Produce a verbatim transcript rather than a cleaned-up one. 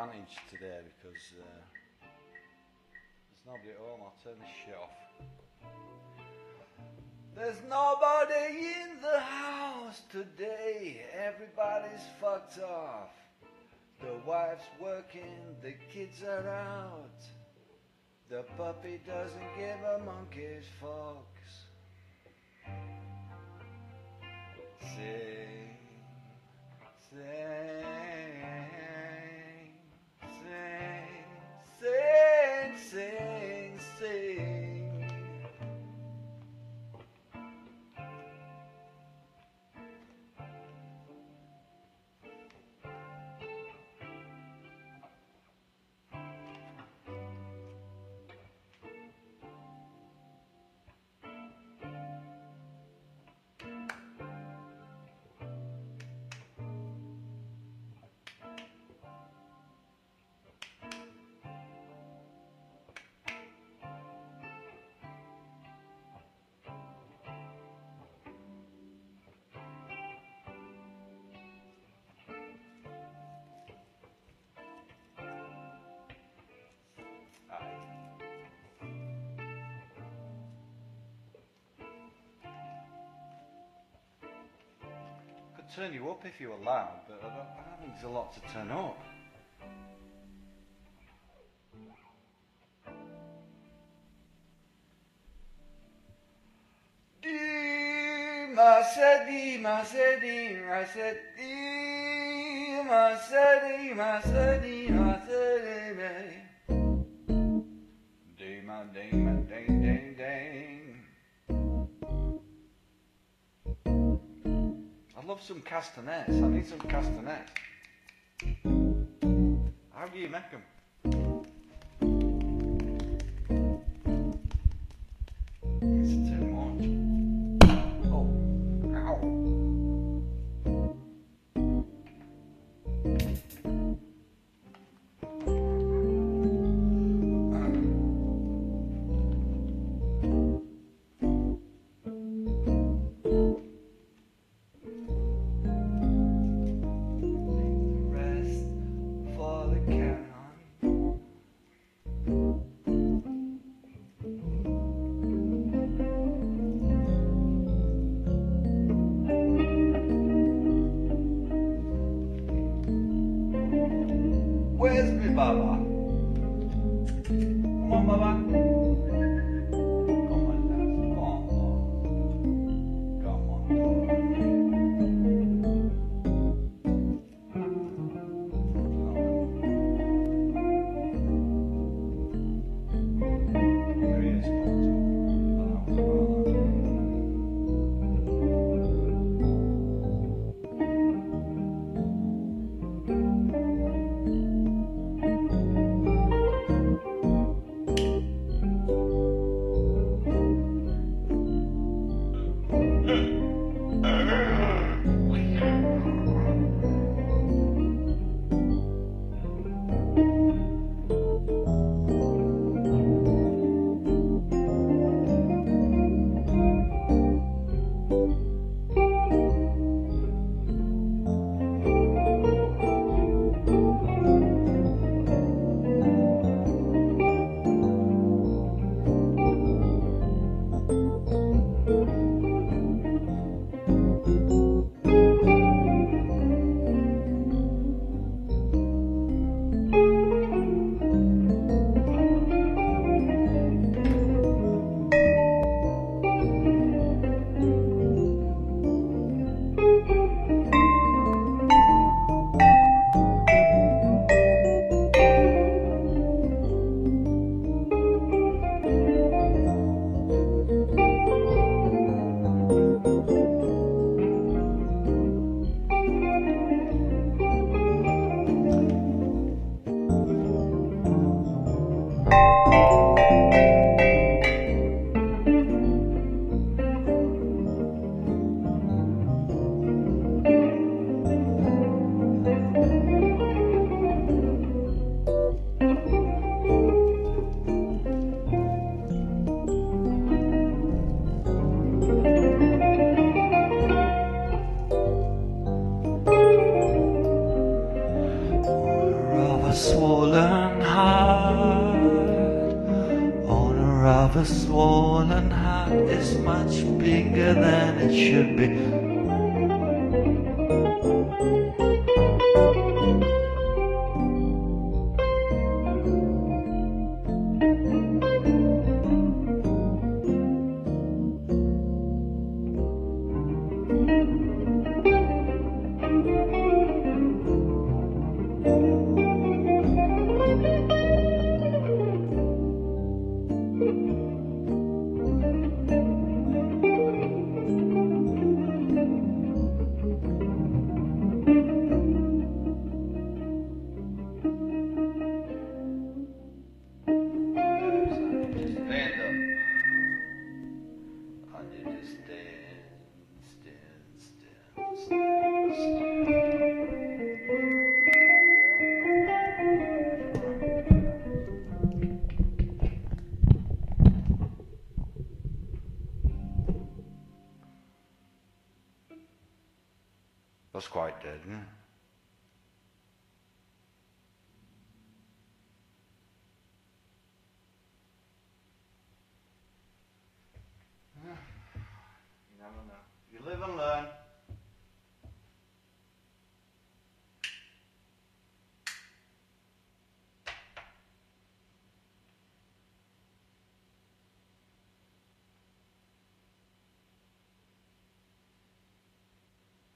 advantage today because uh, there's nobody at home. I'll turn this shit off. There's nobody in the house today. Everybody's fucked off. The wife's working, the kids are out. The puppy doesn't give a monkey's fucks. Sing, sing, sing, sing, sing, sing. Turn you up if you were loud, but I don't, I don't think there's a lot to turn up. Dima said, Dima said, Dima said, Dima said, Dima said, Dima said, Dima, Dima, ding, ding, ding. I love some castanets. I need some castanets. How do you make them? It's too much. Oh, ow. Where's me Baba? Come on, Baba. Come on, lads. Come on. Come on. There he is. swollen heart. Owner of a swollen heart is much bigger than it should be. That's quite dead, isn't it? You never know. You live and learn.